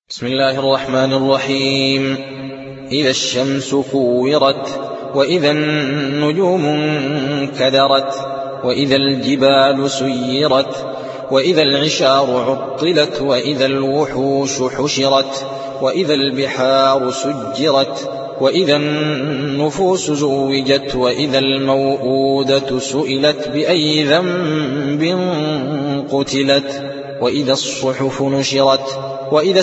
بسم الله الرحمن الرحيم. إذا الشمس كورت، وإذا النجوم انكدرت، وإذا الجبال سيرت، وإذا العشار عطلت، وإذا الوحوش حشرت، وإذا البحار سجرت، وإذا النفوس زوجت، وإذا الموءودة سئلت بأي ذنب قتلت، وإذا الصحف نشرت، وإذا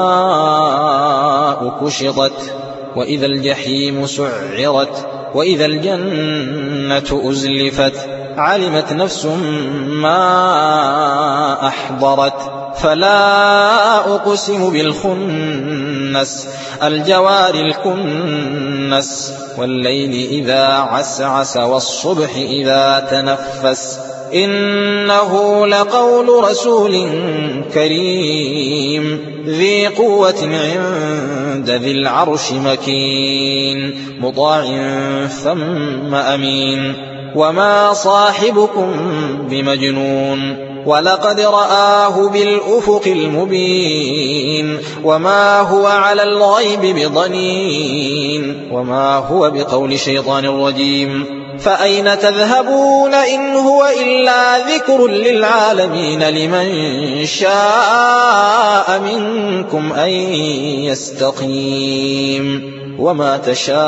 السماء كشطت، وإذا الجحيم سعرت، وإذا الجنة أزلفت، علمت نفس ما أحضرت. فلا أقسم بالخنس، الجوار الكنس، والليل إذا عسعس، والصبح إذا تنفس، إنه لقول رسول كريم ذي قوة عند ذي العرش مكين، مطاع ثم أمين. وما صاحبكم بمجنون، ولقد رآه بالأفق المبين، وما هو على الغيب بضنين، وما هو بقول شيطان رجيم. فأين تذهبون إن هو إلا ذكر للعالمين، لمن شاء منكم أن يستقيم. وما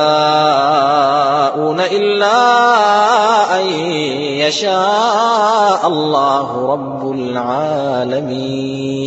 تشاءون إلا أن يشاء الله رب العالمين.